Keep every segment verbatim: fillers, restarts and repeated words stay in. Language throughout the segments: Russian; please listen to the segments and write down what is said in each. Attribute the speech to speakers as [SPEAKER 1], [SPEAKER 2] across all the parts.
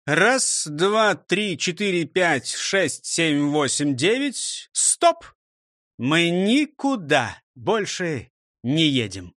[SPEAKER 1] Раз, два, три, четыре, пять, шесть, семь, восемь, девять. Стоп! Мы никуда больше не едем.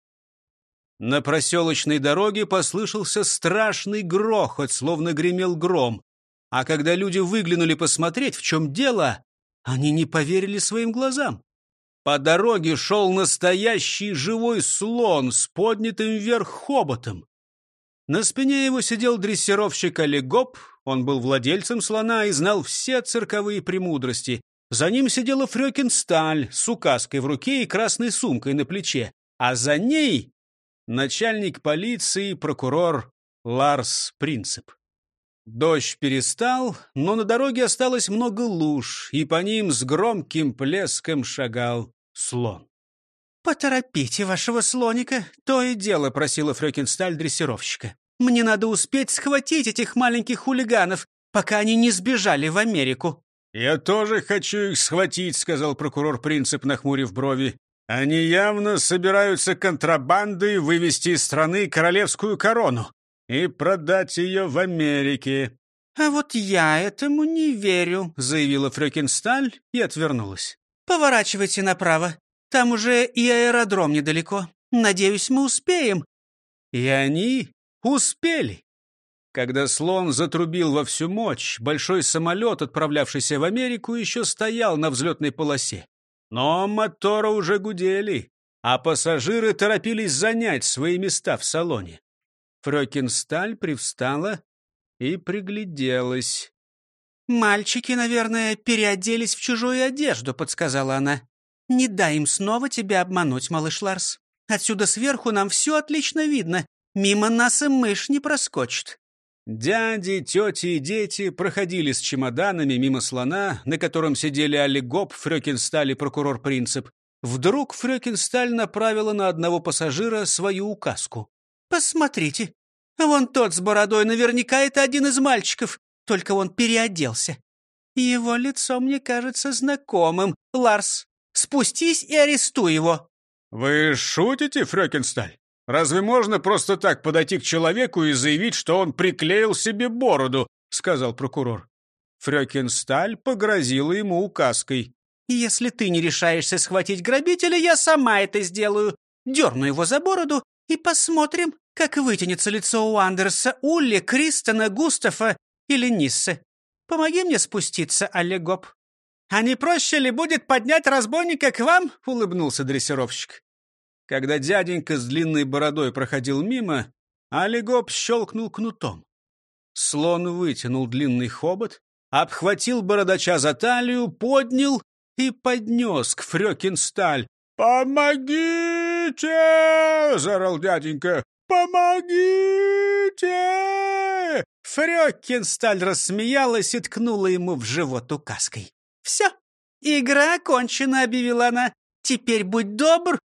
[SPEAKER 1] На проселочной дороге послышался страшный грохот, словно гремел гром. А когда люди выглянули посмотреть, в чем дело, они не поверили своим глазам. По дороге шел настоящий живой слон с поднятым вверх хоботом. На спине его сидел дрессировщик Олигоп. Он был владельцем слона и знал все цирковые премудрости. За ним сидела Фрёкинсталь с указкой в руке и красной сумкой на плече. А за ней начальник полиции, прокурор Ларс Принцип. Дождь перестал, но на дороге осталось много луж, и по ним с громким плеском шагал слон.
[SPEAKER 2] «Поторопите вашего слоника», — то и дело просила Фрёкинсталь дрессировщика. «Мне надо успеть схватить этих маленьких хулиганов, пока они не сбежали в Америку».
[SPEAKER 1] «Я тоже хочу их схватить», — сказал прокурор Принцип, нахмурив брови. «Они явно собираются контрабандой вывести из страны королевскую корону и продать ее в Америке».
[SPEAKER 2] «А вот я этому не верю», — заявила Фрёкинсталь и отвернулась. «Поворачивайте направо. Там уже и аэродром недалеко. Надеюсь, мы успеем».
[SPEAKER 1] И они успели. Когда слон затрубил во всю мощь, большой самолет, отправлявшийся в Америку, еще стоял на взлетной полосе. Но моторы уже гудели, а пассажиры торопились занять свои места в салоне. Фрёкинсталь привстала и пригляделась.
[SPEAKER 2] «Мальчики, наверное, переоделись в чужую одежду», — подсказала она. «Не дай им снова тебя обмануть, малыш Ларс. Отсюда сверху нам все отлично видно. Мимо нас и мышь не проскочит».
[SPEAKER 1] Дяди, тети и дети проходили с чемоданами мимо слона, на котором сидели Олигоп, Фрёкинсталь и прокурор Принцип. Вдруг Фрёкинсталь направила на одного пассажира свою указку.
[SPEAKER 2] «Посмотрите, вон тот с бородой, наверняка это один из мальчиков, только он переоделся. Его лицо мне кажется знакомым. Ларс, спустись и арестуй его».
[SPEAKER 1] «Вы шутите, Фрёкинсталь? Разве можно просто так подойти к человеку и заявить, что он приклеил себе бороду?» — сказал прокурор. Фрёкинсталь погрозила ему указкой.
[SPEAKER 2] «Если ты не решаешься схватить грабителя, я сама это сделаю. Дерну его за бороду и посмотрим, как вытянется лицо у Андерса, Улли, Кристона, Густава или Ниссы. Помоги мне спуститься, Олигоп». «А не проще ли будет поднять разбойника к вам?» — улыбнулся дрессировщик.
[SPEAKER 1] Когда дяденька с длинной бородой проходил мимо, Олигоп щелкнул кнутом. Слон вытянул длинный хобот, обхватил бородача за талию, поднял и поднес к Фрёкинсталь. «Помогите!» — заорал дяденька. «Помогите!»
[SPEAKER 2] Фрёкинсталь рассмеялась и ткнула ему в живот указкой. «Все, игра окончена», — объявила она. «Теперь будь добр».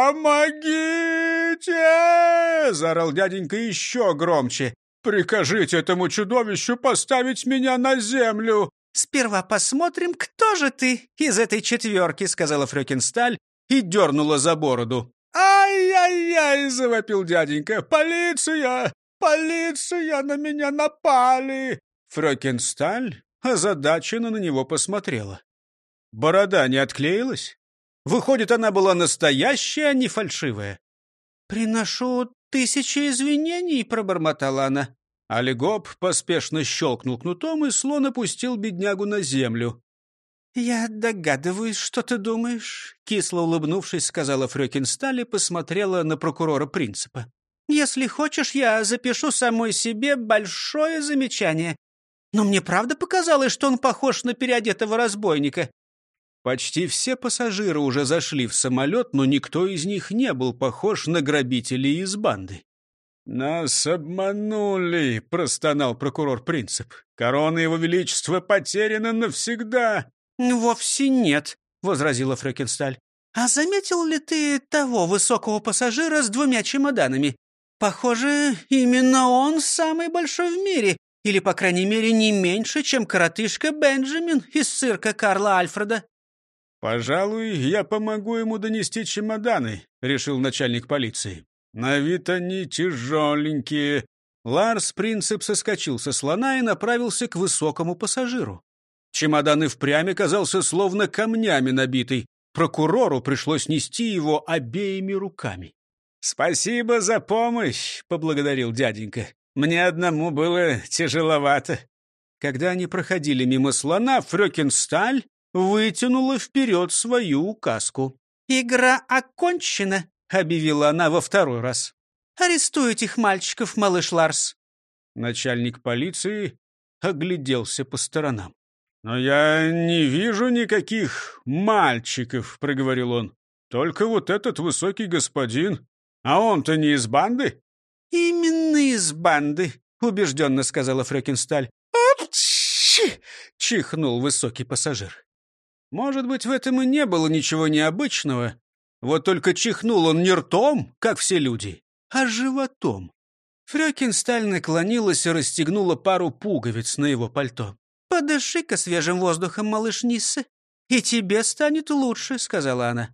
[SPEAKER 1] «Помогите!» — заорал дяденька еще громче. «Прикажите этому чудовищу поставить меня на землю!»
[SPEAKER 2] «Сперва посмотрим, кто же ты из этой четверки», — сказала Фрёкинсталь и дернула за бороду.
[SPEAKER 1] «Ай-яй-яй!» — завопил дяденька. «Полиция! Полиция! На меня напали!» Фрёкинсталь озадаченно на него посмотрела. Борода не отклеилась? Выходит, она была настоящая, а не фальшивая.
[SPEAKER 2] «Приношу тысячи извинений», — пробормотала она.
[SPEAKER 1] Олигоп поспешно щелкнул кнутом, и слон опустил беднягу на землю.
[SPEAKER 2] «Я догадываюсь, что ты думаешь», — кисло улыбнувшись, сказала Фрёкинсталь и посмотрела на прокурора Принципа. «Если хочешь, я запишу самой себе большое замечание. Но мне правда показалось, что он похож на переодетого разбойника».
[SPEAKER 1] Почти все пассажиры уже зашли в самолет, но никто из них не был похож на грабителей из банды. «Нас обманули», — простонал прокурор Принцип. «Корона его величества потеряна навсегда».
[SPEAKER 2] «Вовсе нет», — возразила Фрёкинсталь. «А заметил ли ты того высокого пассажира с двумя чемоданами? Похоже, именно он самый большой в мире, или, по крайней мере, не меньше, чем коротышка Бенджамин из цирка Карла Альфреда».
[SPEAKER 1] «Пожалуй, я помогу ему донести чемоданы», — решил начальник полиции. «На вид они тяжеленькие». Ларс Принцип соскочил со слона и направился к высокому пассажиру. Чемодан и впрямь оказался словно камнями набитый. Прокурору пришлось нести его обеими руками. «Спасибо за помощь», — поблагодарил дяденька. «Мне одному было тяжеловато». Когда они проходили мимо слона, Фрёкинсталь вытянула вперед свою указку.
[SPEAKER 2] «Игра окончена», — объявила она во второй раз. «Арестуй этих мальчиков, малыш Ларс».
[SPEAKER 1] Начальник полиции огляделся по сторонам. «Но я не вижу никаких мальчиков», — проговорил он. «Только вот этот высокий господин. А он-то не из банды?»
[SPEAKER 2] «Именно из банды», — убежденно сказала Фрёкинсталь. «Апчхи!» — чихнул высокий пассажир.
[SPEAKER 1] Может быть, в этом и не было ничего необычного. Вот только чихнул он не ртом, как все люди, а животом. Фрёкинсталь наклонилась и расстегнула пару пуговиц на его пальто.
[SPEAKER 2] «Подыши-ка свежим воздухом, малыш Ниссе, и тебе станет лучше», — сказала она.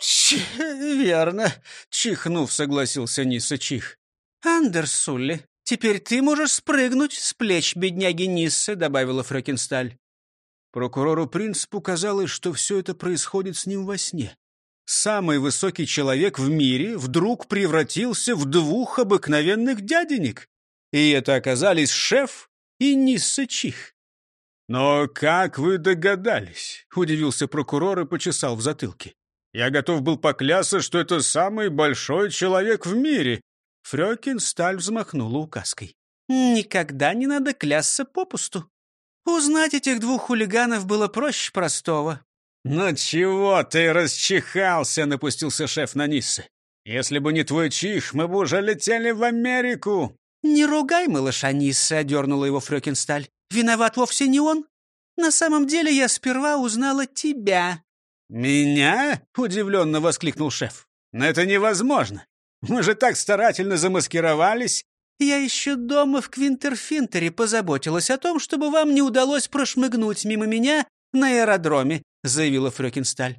[SPEAKER 1] «Верно», — чихнув, согласился Ниссе Чих.
[SPEAKER 2] «Андерс Сулли, теперь ты можешь спрыгнуть с плеч бедняги Ниссе», — добавила Фрёкинсталь.
[SPEAKER 1] Прокурору Принципу казалось, что все это происходит с ним во сне. Самый высокий человек в мире вдруг превратился в двух обыкновенных дяденек. И это оказались шеф и Ниссе Чих. «Но как вы догадались?» — удивился прокурор и почесал в затылке. «Я готов был поклясться, что это самый большой человек в мире». Фрёкинсталь взмахнула указкой.
[SPEAKER 2] «Никогда не надо клясться попусту. Узнать этих двух хулиганов было проще простого».
[SPEAKER 1] «Ну чего ты расчихался?» — напустился шеф на Ниссе. «Если бы не твой чих, мы бы уже летели в Америку».
[SPEAKER 2] «Не ругай малыша Ниссе», — одернула его Фрёкинсталь. «Виноват вовсе не он. На самом деле я сперва узнала тебя».
[SPEAKER 1] «Меня?» — удивленно воскликнул шеф. «Но это невозможно. Мы же так старательно замаскировались».
[SPEAKER 2] «Я еще дома в Квинтерфинтере позаботилась о том, чтобы вам не удалось прошмыгнуть мимо меня на аэродроме», — заявила Фрёкинсталь.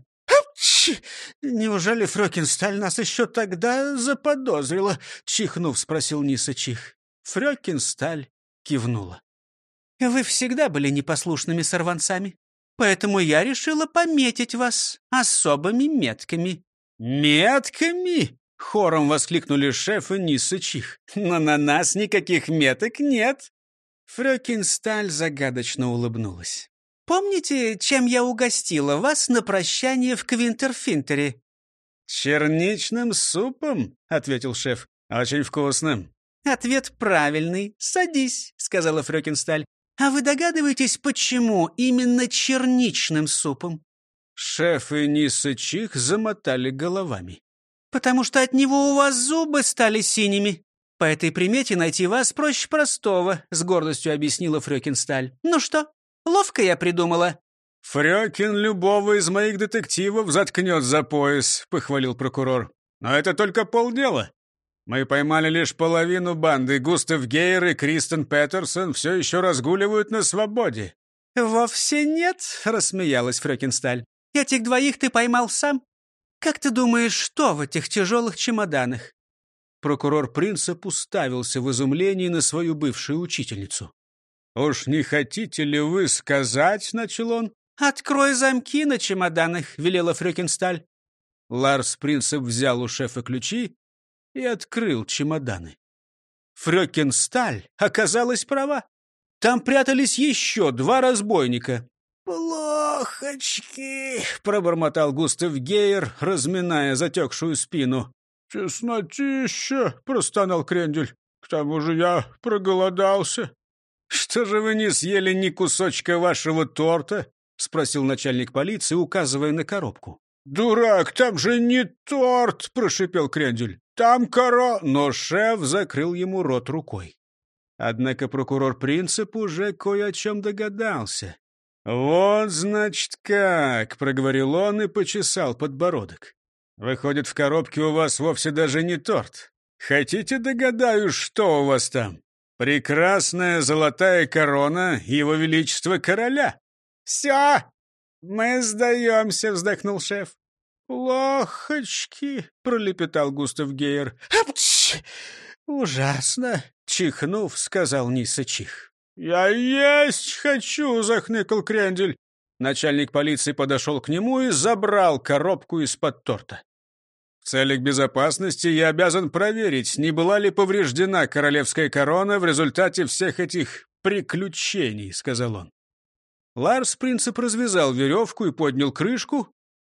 [SPEAKER 1] «Неужели Фрёкинсталь нас еще тогда заподозрила?» — чихнув, спросил Ниссе Чих. Фрёкинсталь кивнула.
[SPEAKER 2] «Вы всегда были непослушными сорванцами, поэтому я решила пометить вас особыми метками».
[SPEAKER 1] «Метками?» — хором воскликнули шеф и Ниссе Чих. «Но на нас никаких меток нет». Фрёкинсталь загадочно улыбнулась.
[SPEAKER 2] «Помните, чем я угостила вас на прощание в Квинтерфинтере?»
[SPEAKER 1] «Черничным супом», — ответил шеф. «Очень вкусным».
[SPEAKER 2] «Ответ правильный. Садись», — сказала Фрёкинсталь. «А вы догадываетесь, почему именно черничным супом?»
[SPEAKER 1] Шеф и Ниссе Чих замотали головами.
[SPEAKER 2] «Потому что от него у вас зубы стали синими. По этой примете найти вас проще простого», — с гордостью объяснила Фрёкинсталь. «Ну что, ловко я придумала».
[SPEAKER 1] «Фрёкин любого из моих детективов заткнет за пояс», — похвалил прокурор. «Но это только полдела. Мы поймали лишь половину банды. Густав Гейер и Кристен Петерсон все еще разгуливают на свободе».
[SPEAKER 2] «Вовсе нет», — рассмеялась Фрёкинсталь. «Этих двоих ты поймал сам. Как ты думаешь, что в этих тяжелых чемоданах?»
[SPEAKER 1] Прокурор Принцип уставился в изумлении на свою бывшую учительницу. «Уж не хотите ли вы сказать?» — начал он.
[SPEAKER 2] «Открой замки на чемоданах», — велела Фрёкинсталь.
[SPEAKER 1] Ларс Принцип взял у шефа ключи и открыл чемоданы. Фрёкинсталь оказалась права. Там прятались еще два разбойника. «Плохочки!» — пробормотал Густав Гейер, разминая затекшую спину. «Чеснотища!» — простонал Крендель. «К тому же я проголодался». «Что же вы не съели ни кусочка вашего торта?» — спросил начальник полиции, указывая на коробку. «Дурак, там же не торт!» — прошипел Крендель. «Там коро...» Но шеф закрыл ему рот рукой. Однако прокурор Принцип уже кое о чем догадался. «Вот, значит, как!» — проговорил он и почесал подбородок. «Выходит, в коробке у вас вовсе даже не торт. Хотите догадаюсь, что у вас там? Прекрасная золотая корона Его Величества Короля». «Все, мы сдаемся», — вздохнул шеф. «Плохочки», — пролепетал Густав Гейер. «Ужасно!» — чихнув, сказал Ниса-Чих. «Я есть хочу!» — захныкал Крендель. Начальник полиции подошел к нему и забрал коробку из-под торта. «В целях безопасности я обязан проверить, не была ли повреждена королевская корона в результате всех этих приключений», — сказал он. Ларс Принцип развязал веревку и поднял крышку.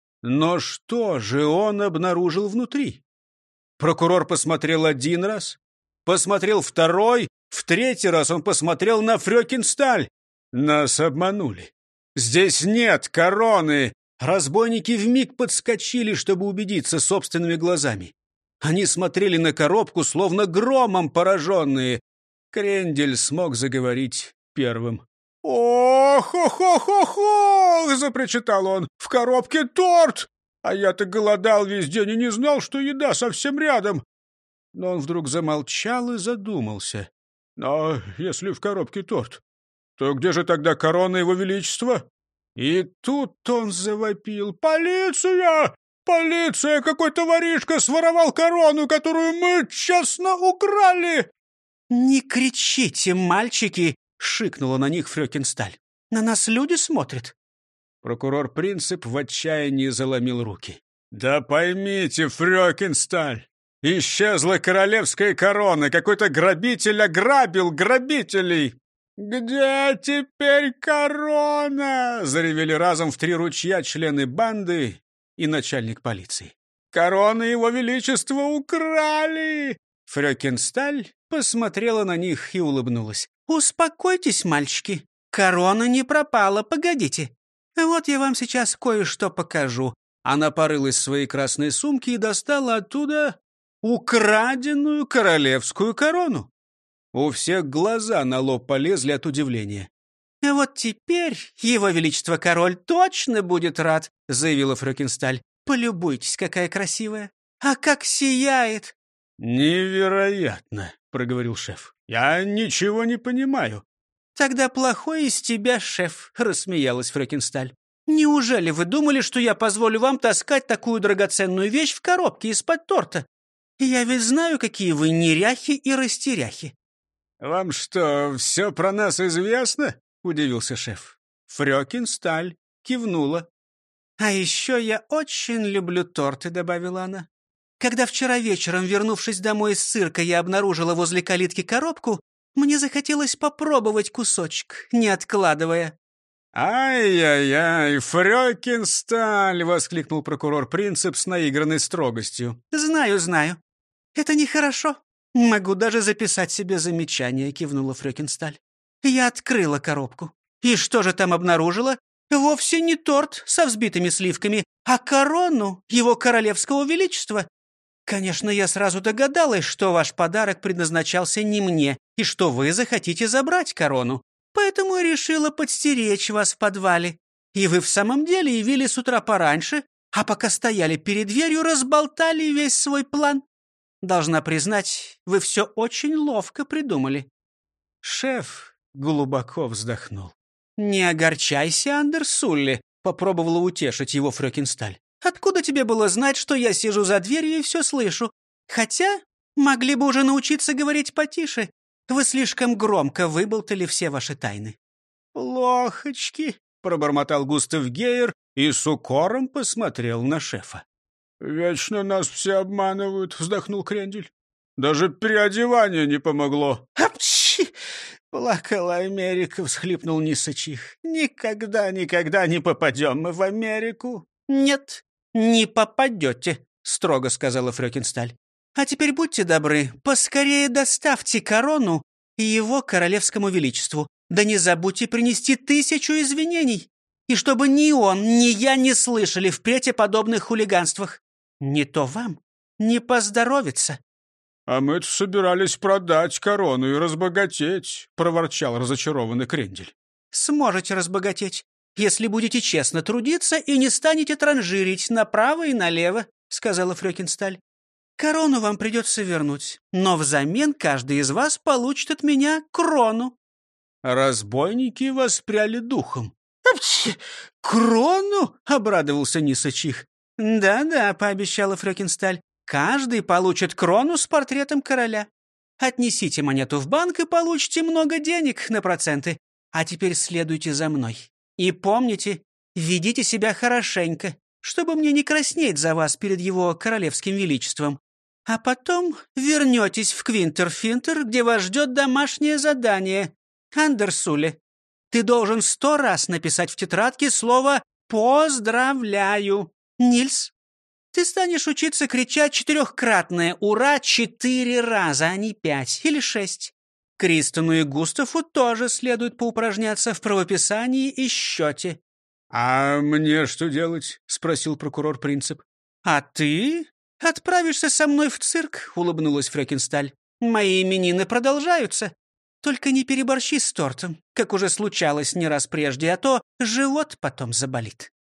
[SPEAKER 1] Но что же он обнаружил внутри? Прокурор посмотрел один раз, посмотрел второй, в третий раз он посмотрел на Фрёкинсталь. Нас обманули. Здесь нет короны. Разбойники вмиг подскочили, чтобы убедиться собственными глазами. Они смотрели на коробку, словно громом пораженные. Крендель смог заговорить первым. «Ох, ох, ох, ох, ох!» — запричитал он. «В коробке торт! А я-то голодал весь день и не знал, что еда совсем рядом!» Но он вдруг замолчал и задумался. «Но если в коробке торт, то где же тогда корона его величества?» И тут он завопил. «Полиция! Полиция! Какой-то воришка своровал корону, которую мы честно украли!»
[SPEAKER 2] «Не кричите, мальчики!» — шикнула на них Фрёкинсталь. «На нас люди смотрят».
[SPEAKER 1] Прокурор Принцип в отчаянии заломил руки. «Да поймите, Фрёкинсталь, исчезла королевская корона, какой-то грабитель ограбил грабителей!» «Где теперь корона?» — заревели разом в три ручья члены банды и начальник полиции. «Корону его величества украли!» Фрёкинсталь посмотрела на них и улыбнулась. «Успокойтесь, мальчики. Корона не пропала, погодите. Вот я вам сейчас кое-что покажу». Она порылась в своей красной сумке и достала оттуда украденную королевскую корону. У всех глаза на лоб полезли от удивления. «Вот теперь его величество король точно будет рад», — заявила Фрёкинсталь. «Полюбуйтесь, какая красивая! А как сияет!» «Невероятно!» — проговорил шеф. «Я ничего не понимаю». «Тогда плохой из тебя шеф», — рассмеялась Фрёкинсталь. «Неужели вы думали, что я позволю вам таскать такую драгоценную вещь в коробке из-под торта? Я ведь знаю, какие вы неряхи и растеряхи». «Вам что, все про нас известно?» — удивился шеф. Фрёкинсталь кивнула. «А еще я очень люблю торты», — добавила она. «Когда вчера вечером, вернувшись домой из цирка, я обнаружила возле калитки коробку, мне захотелось попробовать кусочек, не откладывая». «Ай-яй-яй, Фрёкинсталь!» — воскликнул прокурор Принцип с наигранной строгостью. «Знаю, знаю. Это нехорошо. Могу даже записать себе замечание», — кивнула Фрёкинсталь. «Я открыла коробку. И что же там обнаружила? Вовсе не торт со взбитыми сливками, а корону его королевского величества. Конечно, я сразу догадалась, что ваш подарок предназначался не мне, и что вы захотите забрать корону. Поэтому и решила подстеречь вас в подвале. И вы в самом деле явились с утра пораньше, а пока стояли перед дверью, разболтали весь свой план. Должна признать, вы все очень ловко придумали». Шеф глубоко вздохнул. «Не огорчайся, Андерсулли», — попробовала утешить его Фрёкинсталь. «Откуда тебе было знать, что я сижу за дверью и все слышу? Хотя могли бы уже научиться говорить потише. Вы слишком громко выболтали все ваши тайны». «Лохочки», — пробормотал Густав Гейер и с укором посмотрел на шефа. «Вечно нас все обманывают», — вздохнул Крендель. «Даже переодевание не помогло». «Апчи!» — плакала Америка, — всхлипнул Ниса-Чих. «Никогда, никогда не попадем мы в Америку». «Нет, не попадете», — строго сказала Фрёкинсталь. «А теперь будьте добры, поскорее доставьте корону и его королевскому величеству. Да не забудьте принести тысячу извинений. И чтобы ни он, ни я не слышали впредь о подобных хулиганствах. Не то вам не поздоровится». «А мы-то собирались продать корону и разбогатеть», — проворчал разочарованный Крендель. «Сможете разбогатеть, если будете честно трудиться и не станете транжирить направо и налево», — сказала Фрёкинсталь. «Корону вам придется вернуть, но взамен каждый из вас получит от меня крону». Разбойники воспряли духом. «Крону?» — обрадовался Ниса-Чих. «Да-да», — пообещала Фрёкинсталь, — «каждый получит крону с портретом короля.
[SPEAKER 2] Отнесите монету в банк и получите много денег на проценты. А теперь следуйте за мной. И помните, ведите себя хорошенько, чтобы мне не краснеть за вас перед его королевским величеством. А потом вернетесь в Квинтерфинтер, где вас ждет домашнее задание. Андерсуле, ты должен сто раз написать в тетрадке слово «поздравляю». Нильс, ты станешь учиться кричать четырехкратное «Ура!» четыре раза, а не пять или шесть. Кристону и Густаву тоже следует поупражняться в правописании и счете.
[SPEAKER 1] «А мне что делать?» — спросил прокурор-принцип.
[SPEAKER 2] «А ты отправишься со мной в цирк», — улыбнулась Фрёкинсталь. «Мои именины продолжаются. Только не переборщи с тортом, как уже случалось не раз прежде, а то живот потом заболит».